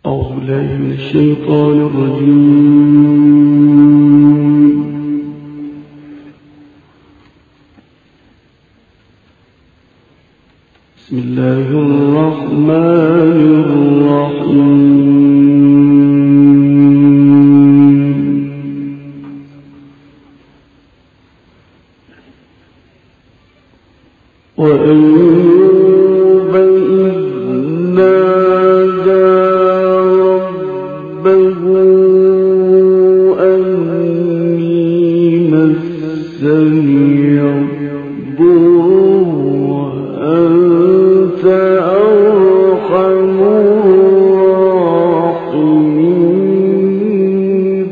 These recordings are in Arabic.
أعوذ بالله من الشيطان الرجيم. بسم الله الرحمن الرحيم. وأيوب إذ نادى ربه أني مسني الضر وأنت أرحم الراحمين.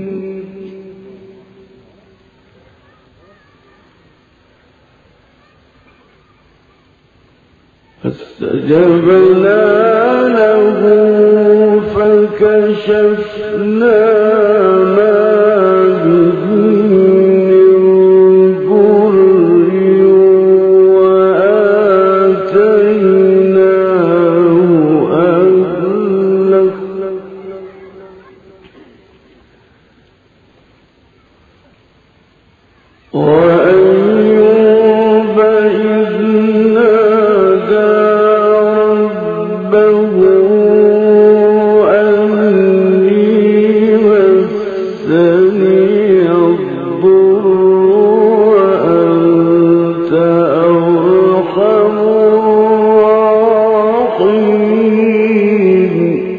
فاستجبنا له فكشفنا ما به من ضر وآتيناه أهله وأيوب إذ نادى ربه أني مسني الضر وأنت أرحم الراحمين.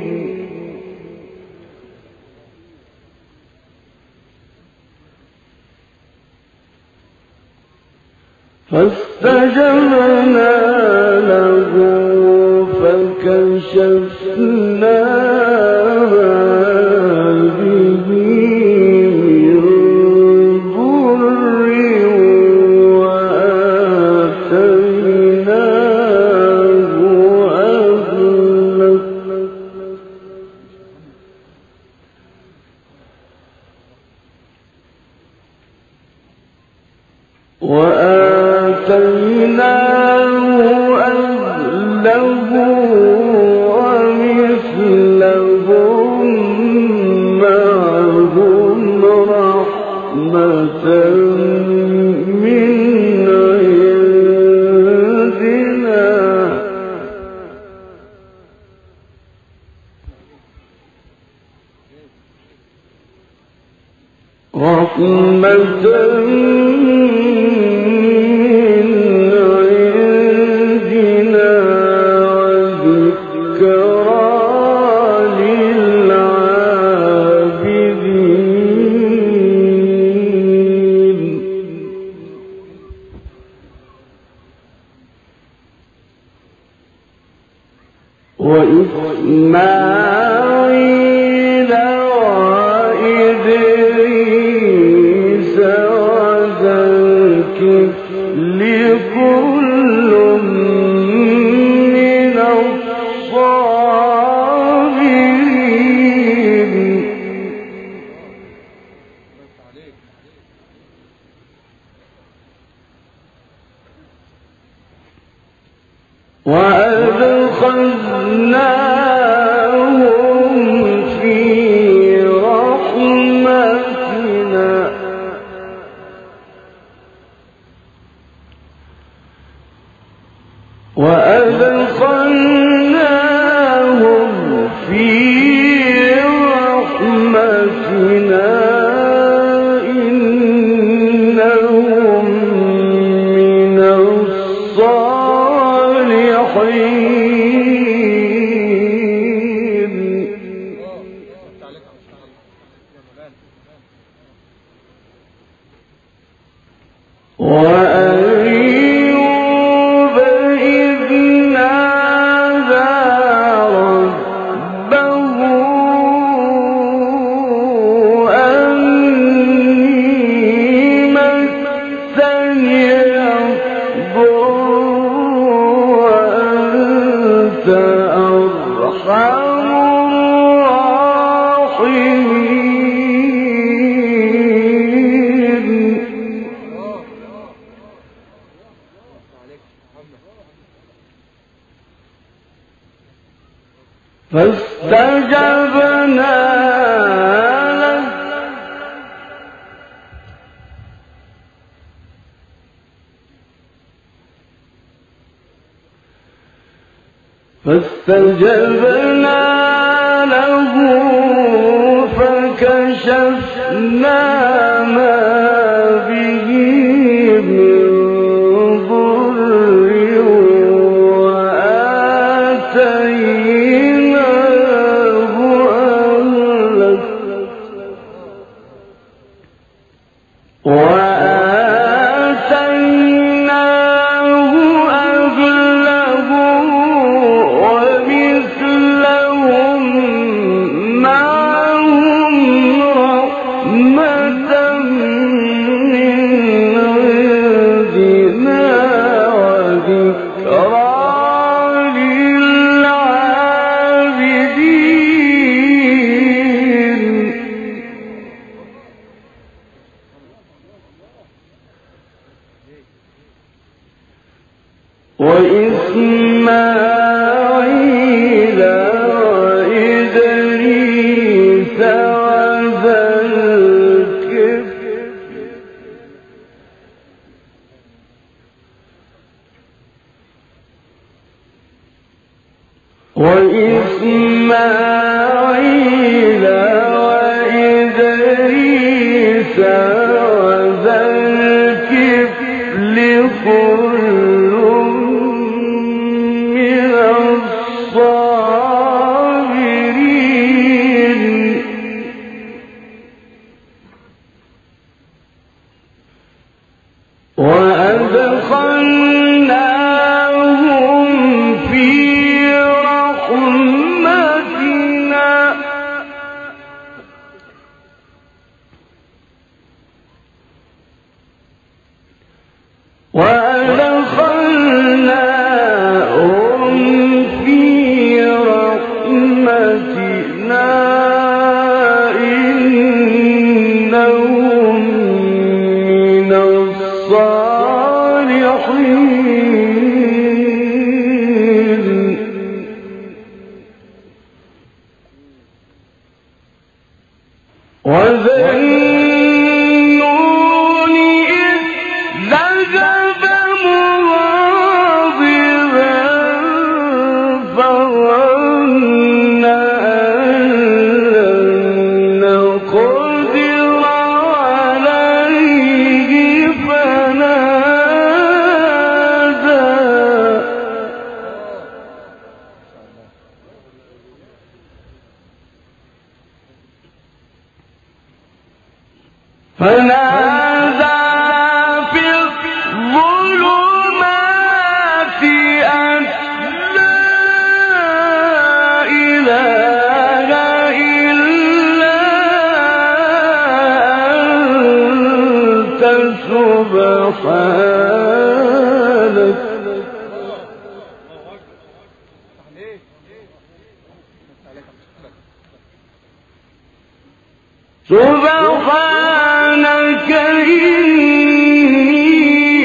فاستجبنا له فكشفنا ما به من ضر وآتيناه أهله ومثلهم معهم رحمة من عندنا وذكرى للعابدين. وإسماعيل وإدريس وذا الكفل كل من الصابرين. وأدخلناهم في رحمتنا إنهم من الصالحين. وأيوب إذ نادى ربه أني مسني الضر وأنت أرحم الراحمين. فاستجبنا فاستجبنا له فكشفنا ما به من ضر وآتيناه أهله ومثلهم معهم رحمة من عندنا وذكرى للعابدين وإسماعيل وإدريس وذا الكفل وإسماعيل وإدريس وذا الكفل كل من الصابرين وأدخلناهم في رحمتنا إنهم من الصالحين وذا النون إذ ذهب مغاضبا فظن أن لن نقدر عليه فنادى في الظلمات أن لا إله إلا أنت سبحانك سبحانك إني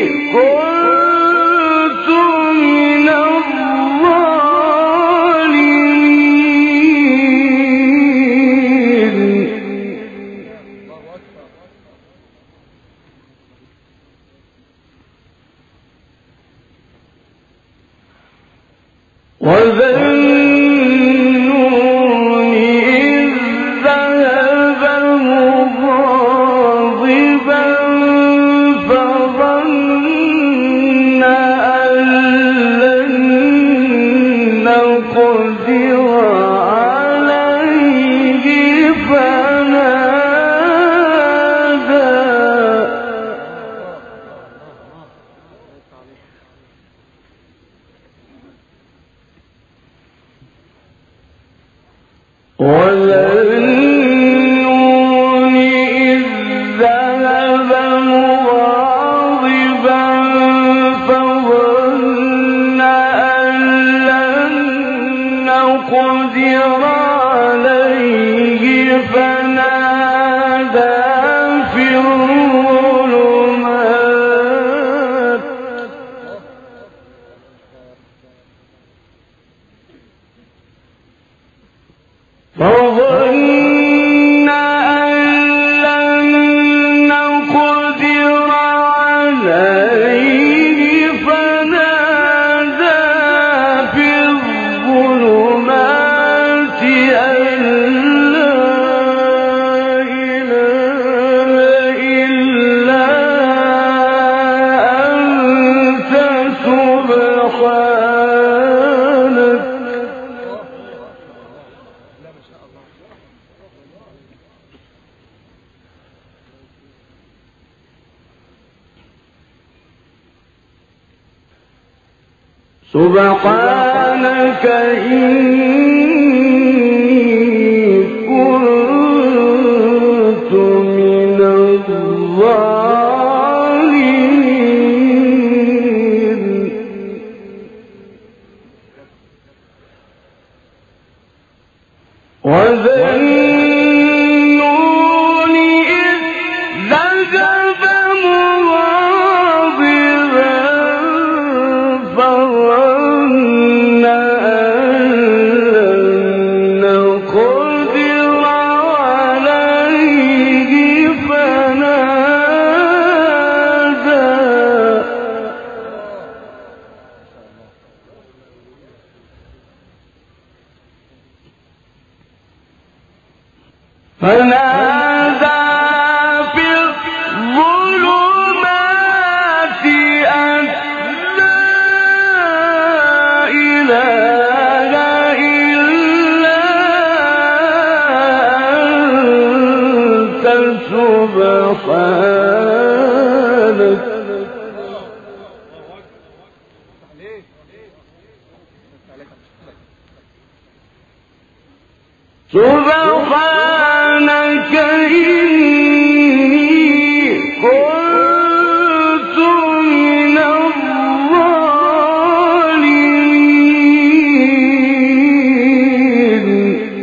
كنت من الظالمين وذا النون إذ ذهب سبحانك إني كنت من الظالمين وذنون إذ ذهب مغاضبا فظن أن لن نقدر عليه فنادى في الظلمات أن لا إله إلا أنت سبحانك سبحانك إني كنت من الظالمين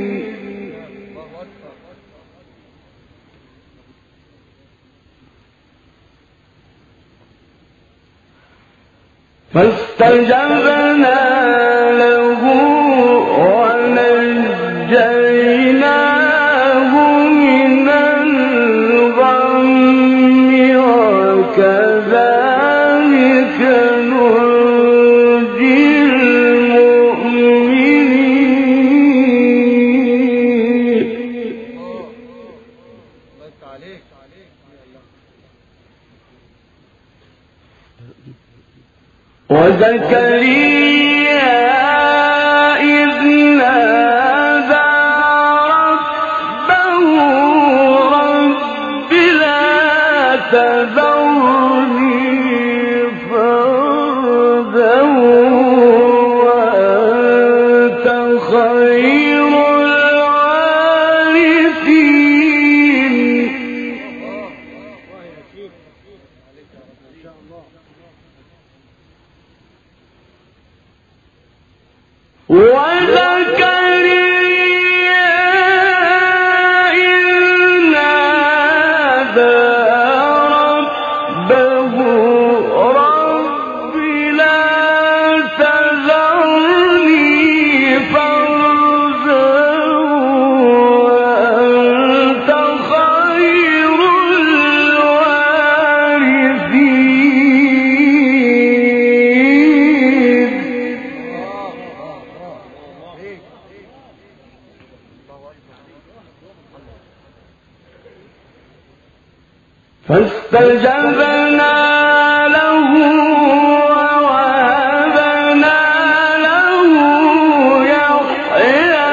فاستجبنا له ونجيناه من الغم وكذلك ننجي المؤمنين وزكريا إذ نادى ربه رب لا تذرني فردا وأنت خير الوارثين وزكريا إذ نادى ربه رب لا تذرني فردا وأنت خير الوارثين فاستجبنا له ووهبنا له يحيى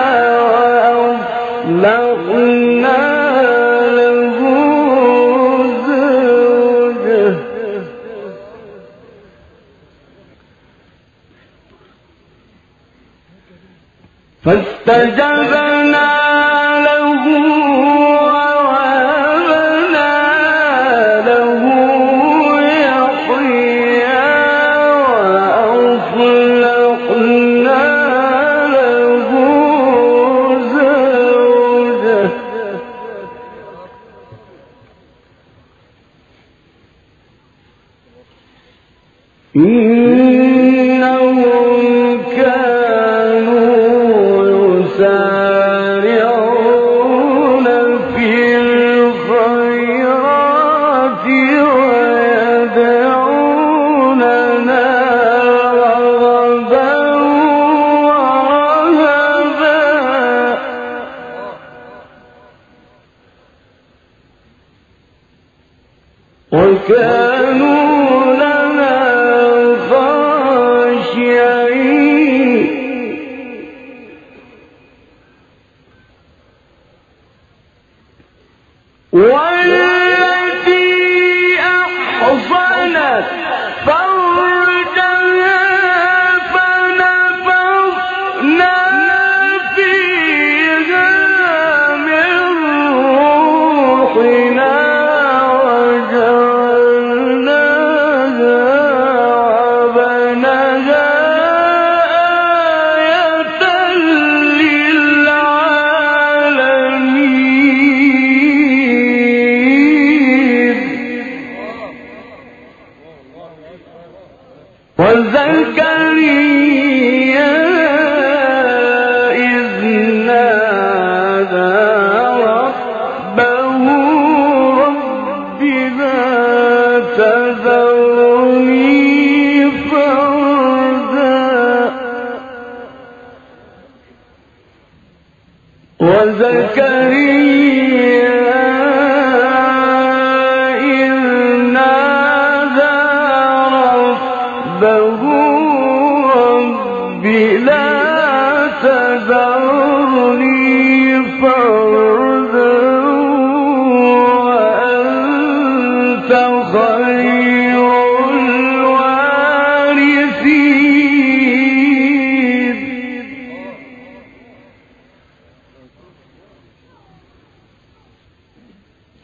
وأصلحنا له زوجه فاستجبنا له ووهبنا له يحيى وأصلحنا له زوجه إنهم كانوا يسارعون في الخيرات ويدعوننا رغبا ورهبا وكانوا لنا خاشعين والتي أحصنت فرجها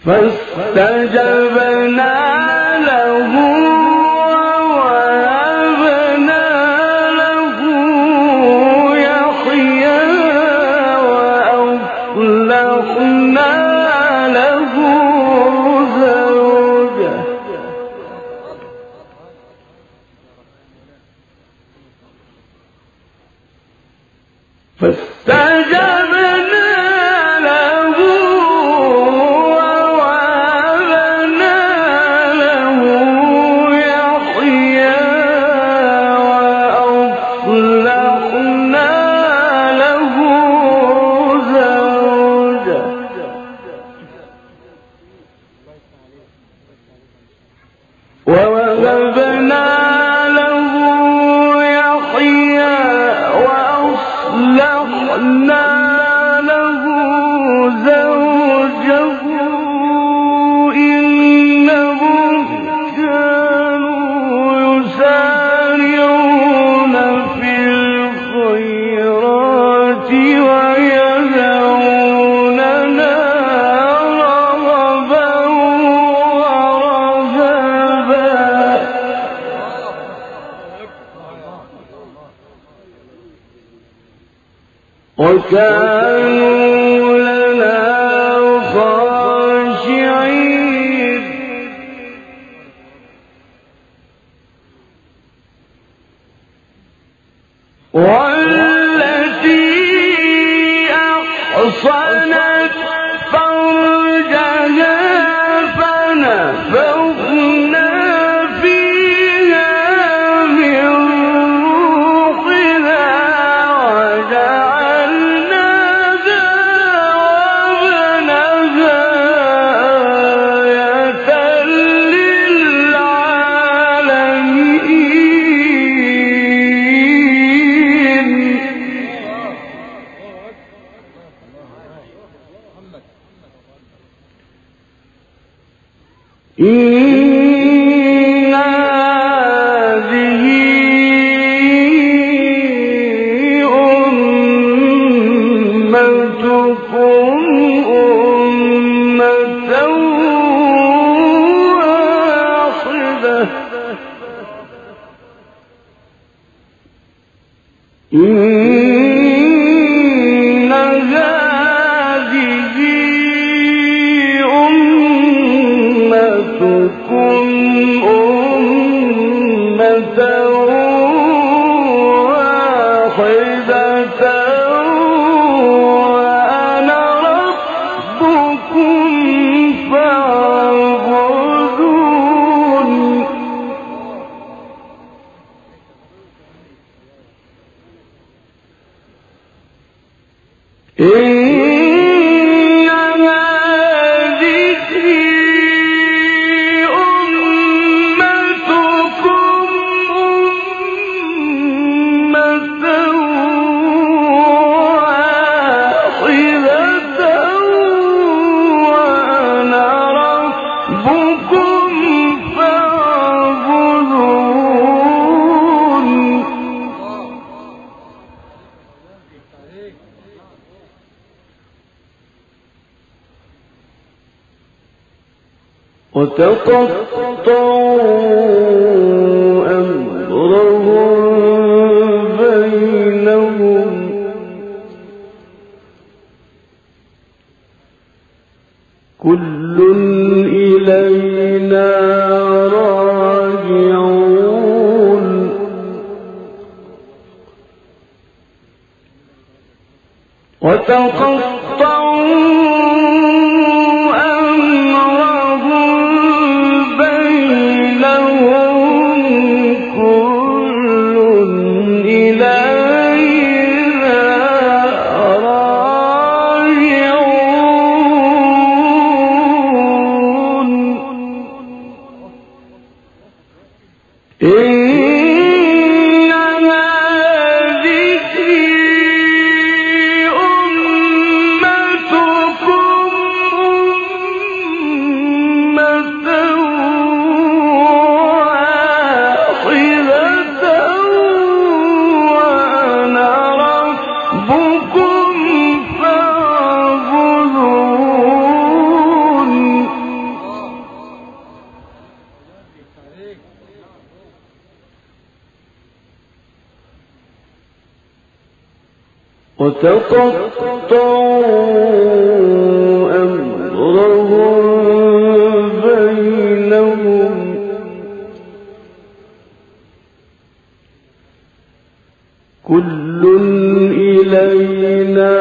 فاستجبنا له ووهبنا له يحيى وأصلحنا له زوجه فاستجبنا له ووهبنا له يحيى وأصلحنا له زوجه ووهبنا له يحيى وأصلحنا له زوجه إنهم كانوا يسارعون في الخيرات ويدعوننا رغبا ورهبا وكانوا لنا خاشعين والتي أحصنت فرجها فنفخنا فيها من روحنا وجعلناها وابنها آية للعالمين إن هذه أمتكم أمة واحدة إن هذه أمتكم أمة واحدة وأنا ربكم فاعبدون إن هذه أمتكم أمة واحدة وأنا ربكم فاعبدون وتقطعوا أمرهم بينهم كل إلينا راجعون وتقطعوا أمرهم بينهم كل إلينا راجعون إن هذه أمتكم وتقطعوا أمرهم بينهم كل إلينا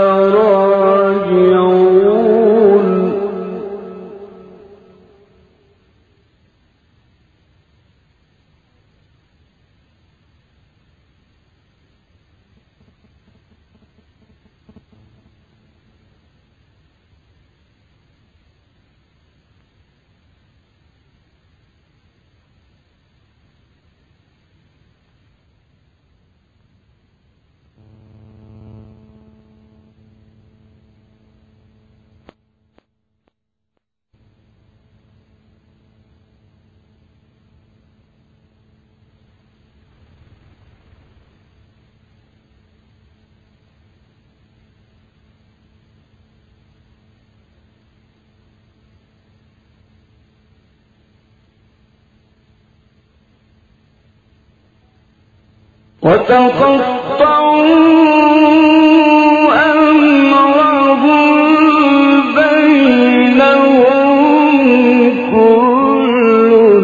راجعون وتقطعوا أمرهم بينهم كل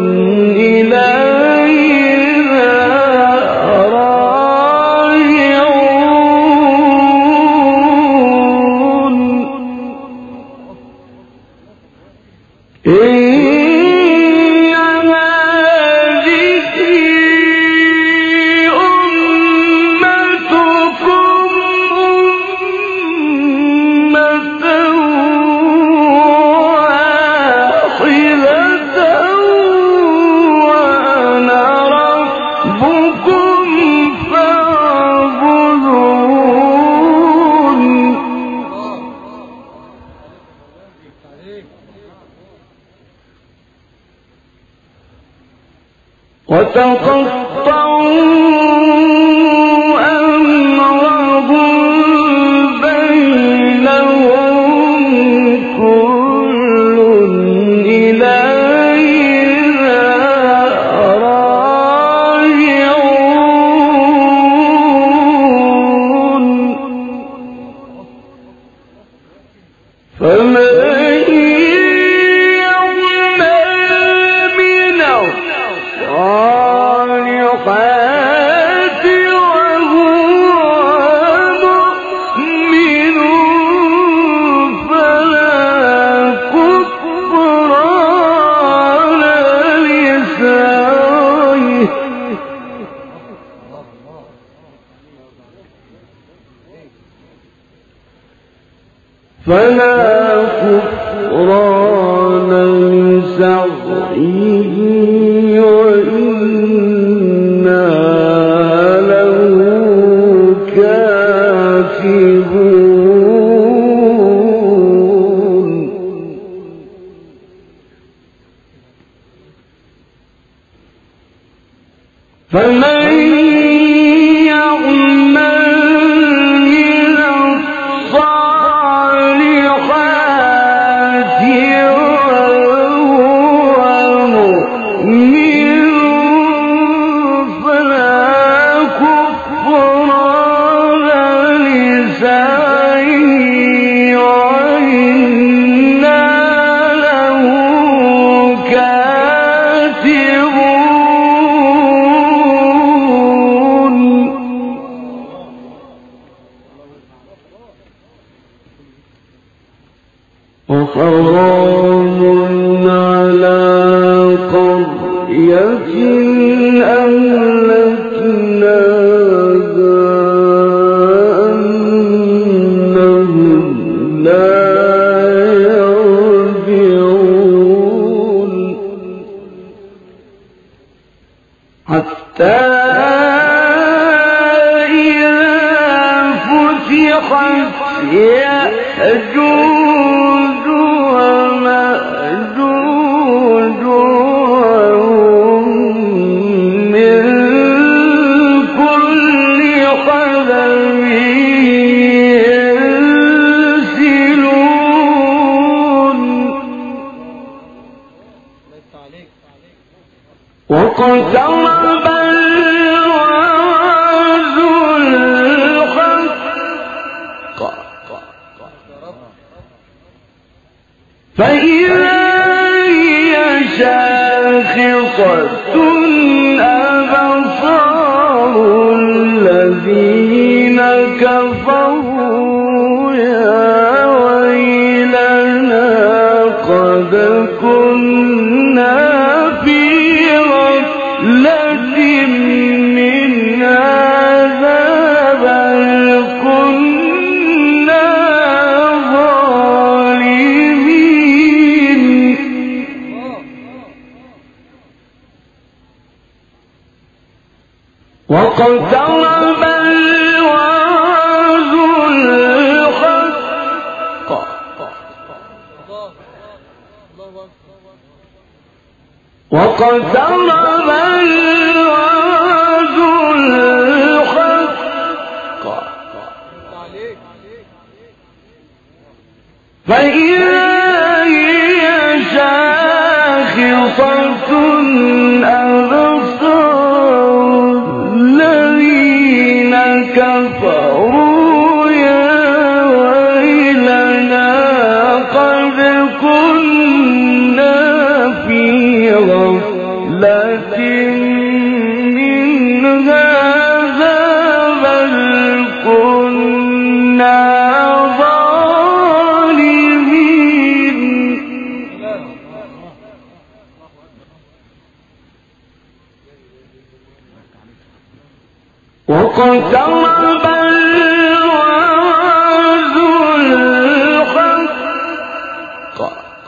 إلينا راجعون وتقطعوا أمرهم بينهم كل إلينا راجعون فمن الصالحات وهو مؤمن فلا كفران لسعيه وإنا له كاتبون فمن يعمل من الصالحات وهو مؤمن فلا كفران لسعيه وإنا له كاتبون وحرام على قرية أهلكناها أنهم لا يرجعون حتى إذا فتحت يأجوج ومأجوج وهم من كل حدب ينسلون واقترب الوعد الحق فإذا هي شاخصة أبصار الذين كفروا يا ويلنا قد كنا في غفلة من هذا بل كنا ظالمين واقترب الوعد الحق واقترب الوعد الحق فإذا هي شاخصة أبصار الذين كفروا يا ويلنا قد كنا في غفلة من هذا بل كنا ظالمين واقترب الوعد الحق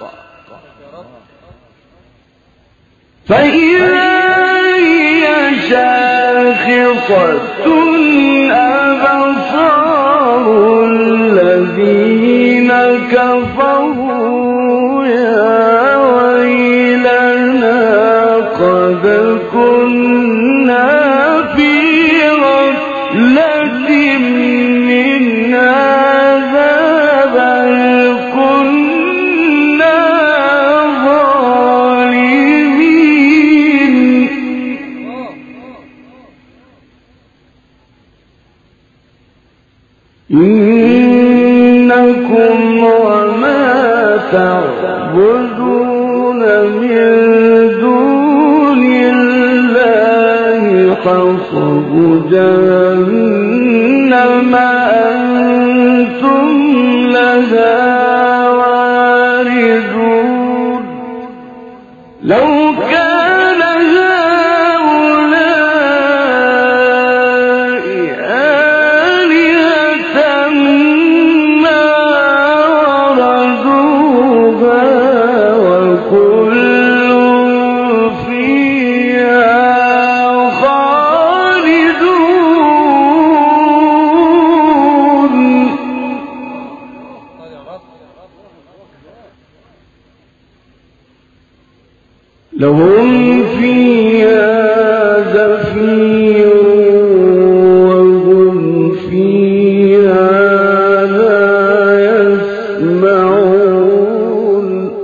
فإذا هي شاخصة أبصار الذين كفروا يا ويلنا قد كنا في غفلة من هذا بل كنا ظالمين إنكم وما تعبدون من دون الله حصب جهنم أنتم لها واردون لو كان هؤلاء آلهة ما وردوها وكل فيها خالدون لهم فيها زفير وهم فيها لا يسمعون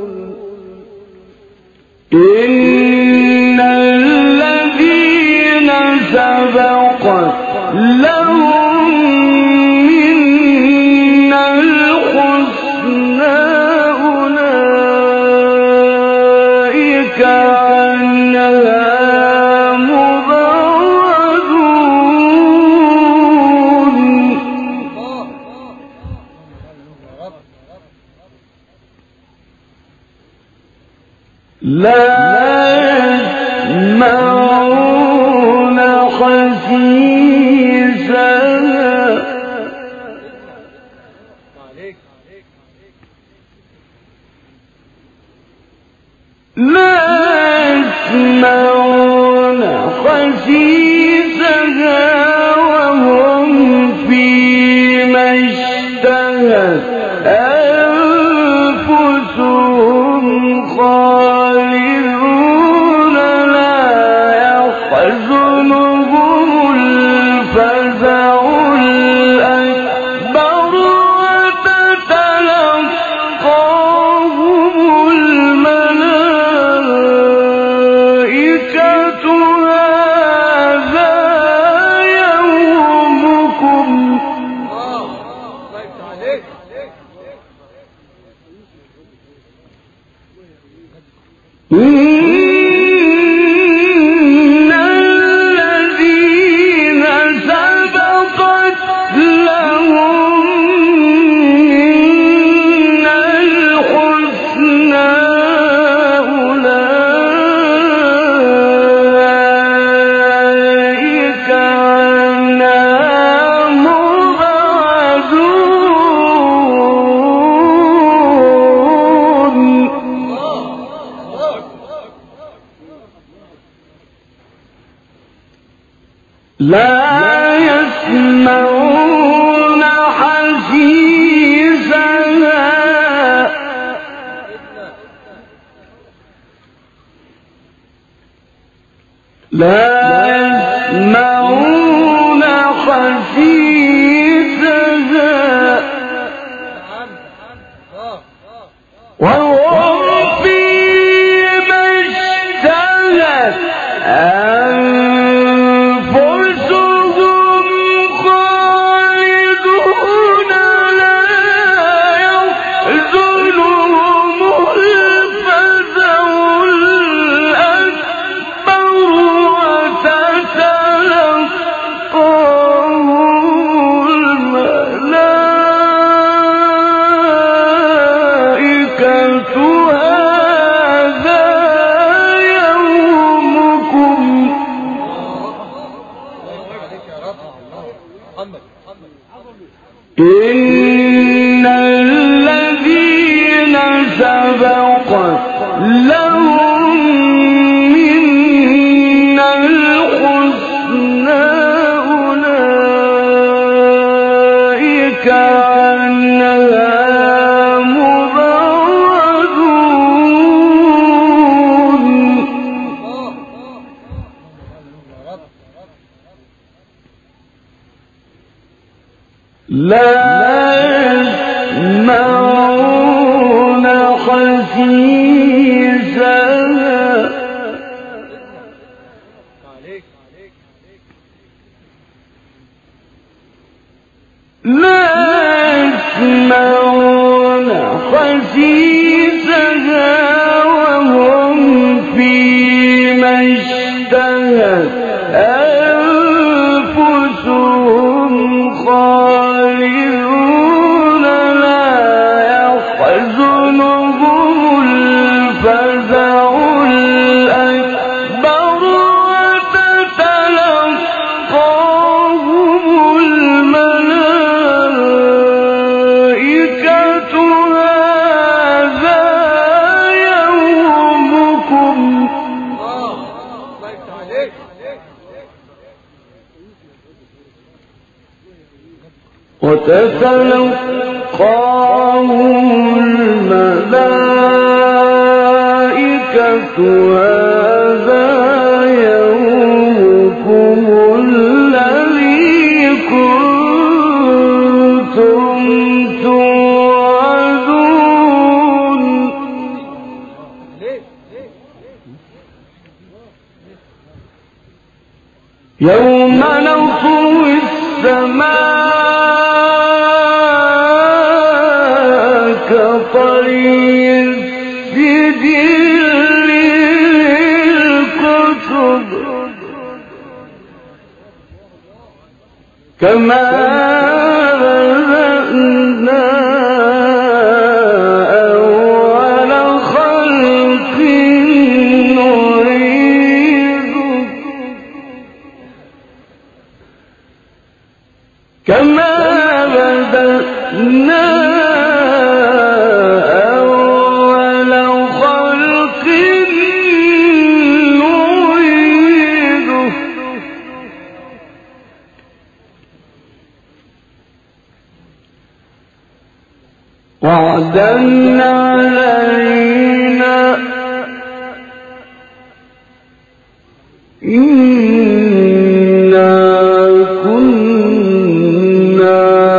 إن الذين سبقت لهم منا الحسنى أولئك عنها مبعدون لا يسمعون حسيسها لا يسمعون حسيسها وهم فيما اشتهت أنفسهم خالدون لا يحزنهم الفزع الأكبر وتتلقاهم الملائكة هذا إن الذين سبقت لهم منا الحسنى أولئك عنها مبعدون لا يسمعون حسيسها وهم فيما اشتهت أنفسهم خالدون لا يحزنهم الفزع الأكبر وتتلقاهم الملائكة هذا يومكم إن الذين سبقت لهم منا الحسنى أولئك عنها مبعدون لا يسمعون حسيسها لا يسمعون حسيسها وهم فيما اشتهت أنفسهم خالدون لا يحزنهم الفزع الأكبر وتتلقاهم الملائكة هذا يومكم وتتلقاهم الملائكة هذا يومكم الذي كنتم توعدون يوم نطوي السماء كطي السجل للكتب كما بدأنا أول خلق نعيده كما بدأنا أول خلق نعيده وعدا علينا إنا كنا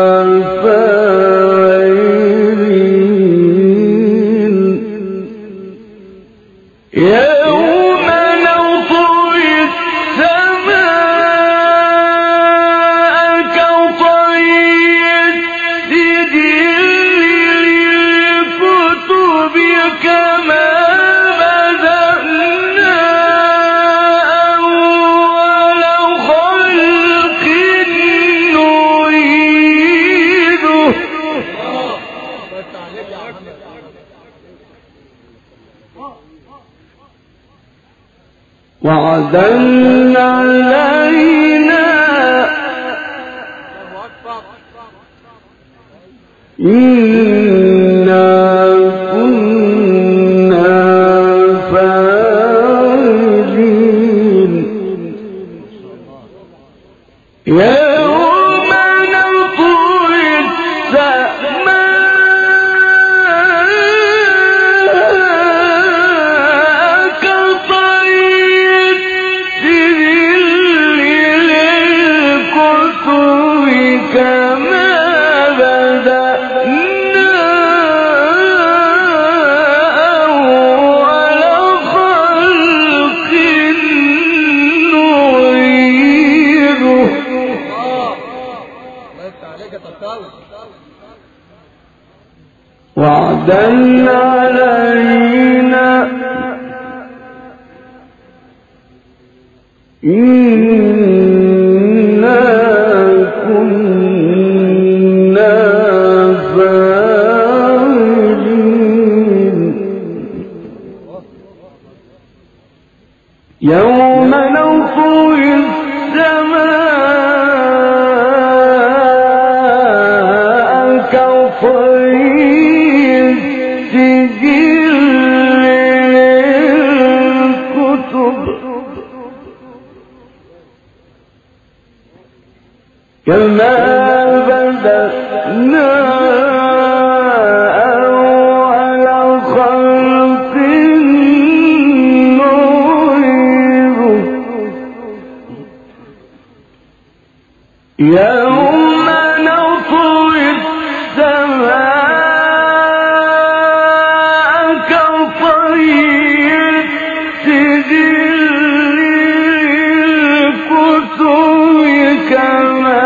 فاعلين يوم نطوي السماء كطي السجل للكتب كما بدأنا وعدا علينا إنا كنا فاعلين يوم نطوي السماء كطي السجل للكتب كما بدأنا أول خلق نعيده وعدا علينا إنا كنا فاعلين يوم نطوي السماء كطي السجل للكتب كما بدأنا أول خلق نعيده يوم نطوي السماء كطي السجل للكتب كما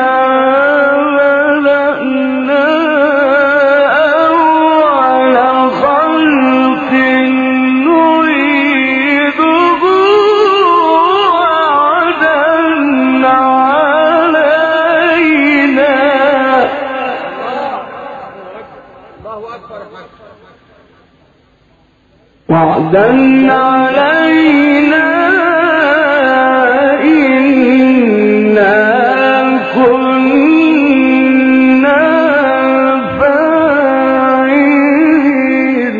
بدأنا أول خلق نعيده وعدا علينا وعدا علينا إنا كنا فاعلين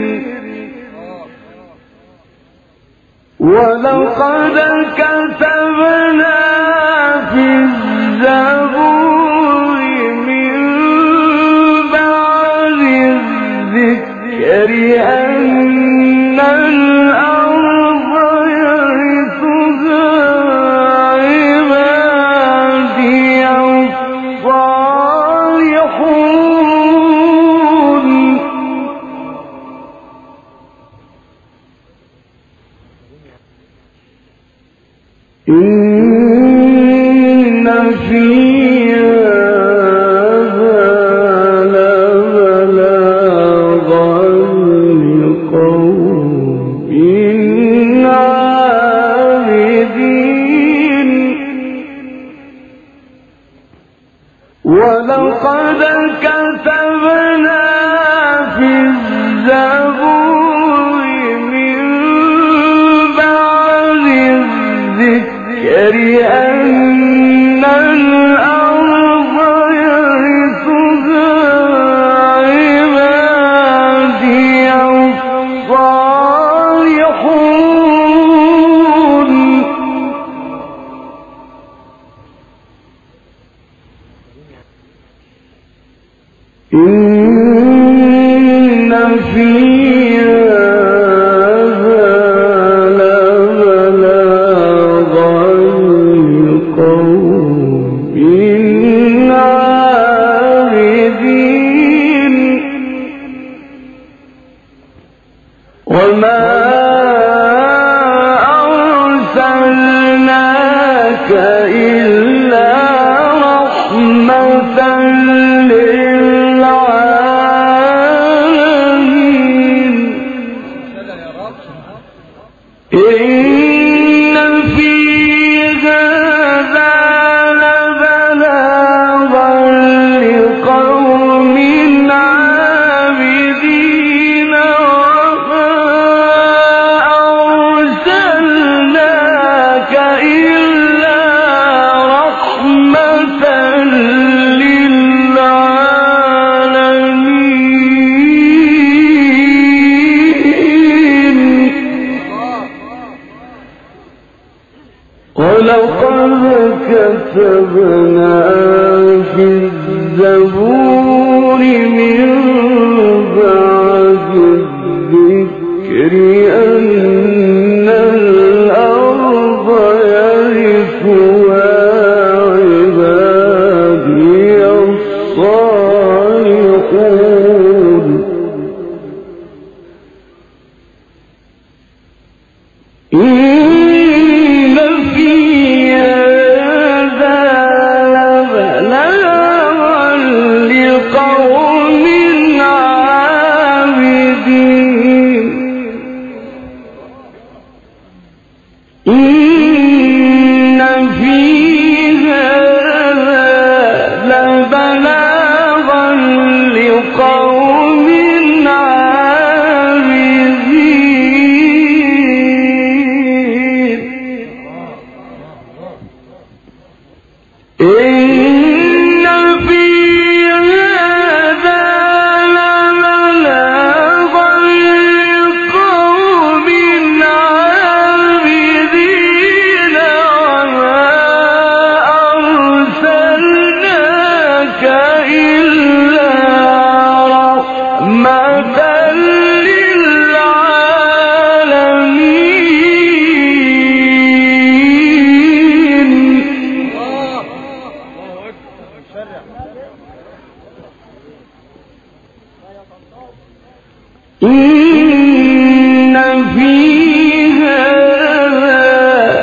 ولقد كتبنا في الزبور من بعد الذكر أن الأرض يرثها عبادي الصالحون إن في هذا لبلاغا لقوم عابدين ولقد كتبنا في الزبور من بعد الذكر أن الأرض يرثها عبادي الصالحون إن في هذا لبلاغا لقوم عابدين وما أرسلناك إلا رحمة للعالمين إن في هذا لبلاغا لقوم عابدين وما ولقد كتبنا في الزبور من بعد الذكر أن الأرض يرثها عبادي الصالحون إن في هذا لبلاغا لقوم عابدين إن في هذا لبلاغا لقوم عابدين إن في هذا لبلاغا لقوم عابدين وما أرسلناك إلا رحمة للعالمين إن في هذا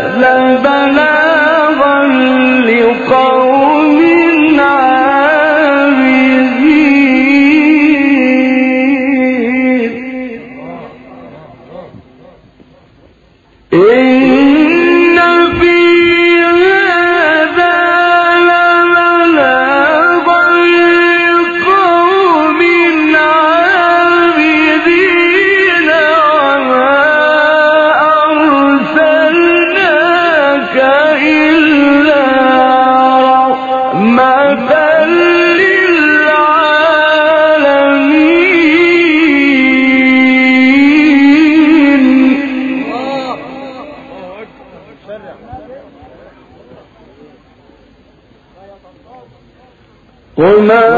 لبلاغا لقوم عابدين إن في هذا لبلاغا لقوم عابدين وما أرسلناك إلا رحمة للعالمين وما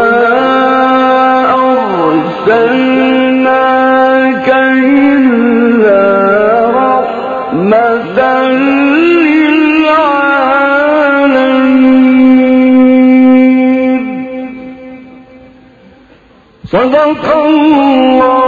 أرسلناك إلا رحمة للعالمين صدق الله